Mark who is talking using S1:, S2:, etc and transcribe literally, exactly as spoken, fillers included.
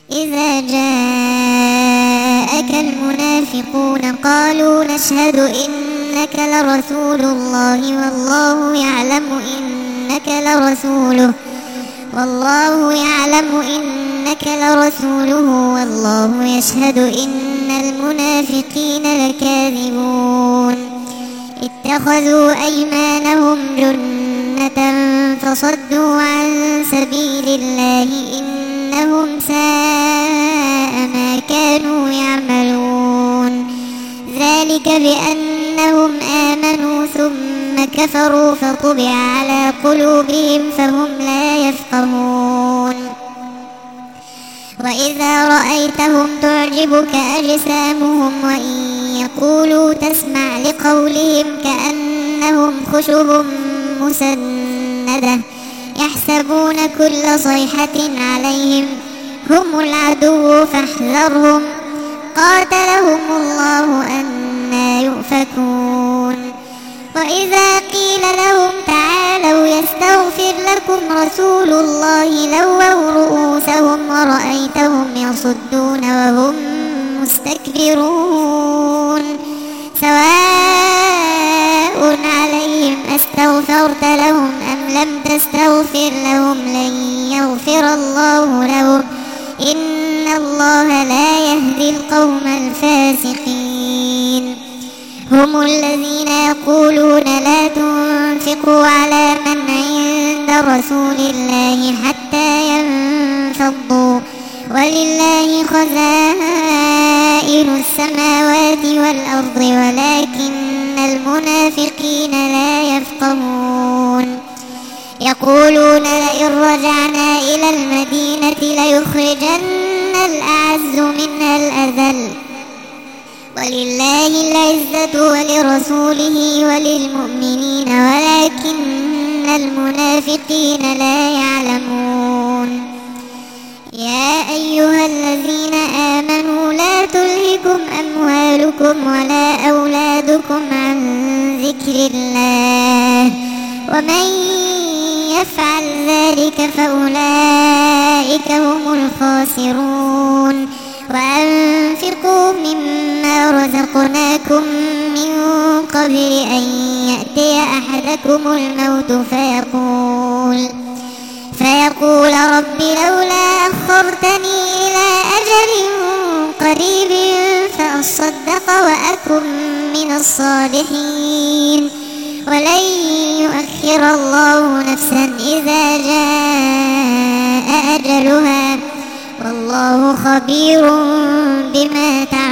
S1: إذا جاءك المنافقون قالوا نشهد إنك لرسول الله والله يعلم إنك لرسوله والله يعلم إنك لرسوله والله يشهد إن المنافقين لكاذبون اتخذوا أيمانهم جنة فصدوا عن سبيل الله إنهم ساء ما كانوا يعملون ذلك بأنهم آمنوا ثم كفروا فطبع على قلوبهم فهم لا يفقهون وإذا رأيتهم تعجبك أجسامهم وإن يقولوا تسمع لقولهم كأنهم خشب مسندة يحسبون كل صيحة عليهم هم العدو فاحذرهم قاتلهم الله أنى يؤفكون وإذا قيل لهم تعالوا يستغفر لكم رسول الله لووا رؤوسهم ورأيتهم يصدون وهم مستكبرون سواء عليهم أستغفرت لهم أم لم تستغفر لهم لن يغفر الله لهم إن الله لا يهدي القوم الفاسقين هم الذين يقولون لا تنفقوا على من عند رسول الله حتى ينفضوا ولله خزائن السماوات والأرض ولكن المنافقين لا يفقهون يقولون لئن رجعنا إلى المدينة ليخرجن الأعز منها الأذل ولله العزة ولرسوله وللمؤمنين ولكن المنافقين لا يعلمون يا أيها الذين آمنوا لا تلهكم أموالكم ولا أولادكم عن ذكر الله ومن يفعل ذلك فأولئك هم الخاسرون وأنفقوا مما رزقناكم من قبل أن يأتي أحدكم الموت فيقول فيقول رب لولا أخرتني إلى أجل قريب فأصدق وأكن من الصالحين ولن يؤخر الله نفسا إذا جاء أجلها والله خبير بما تعملون.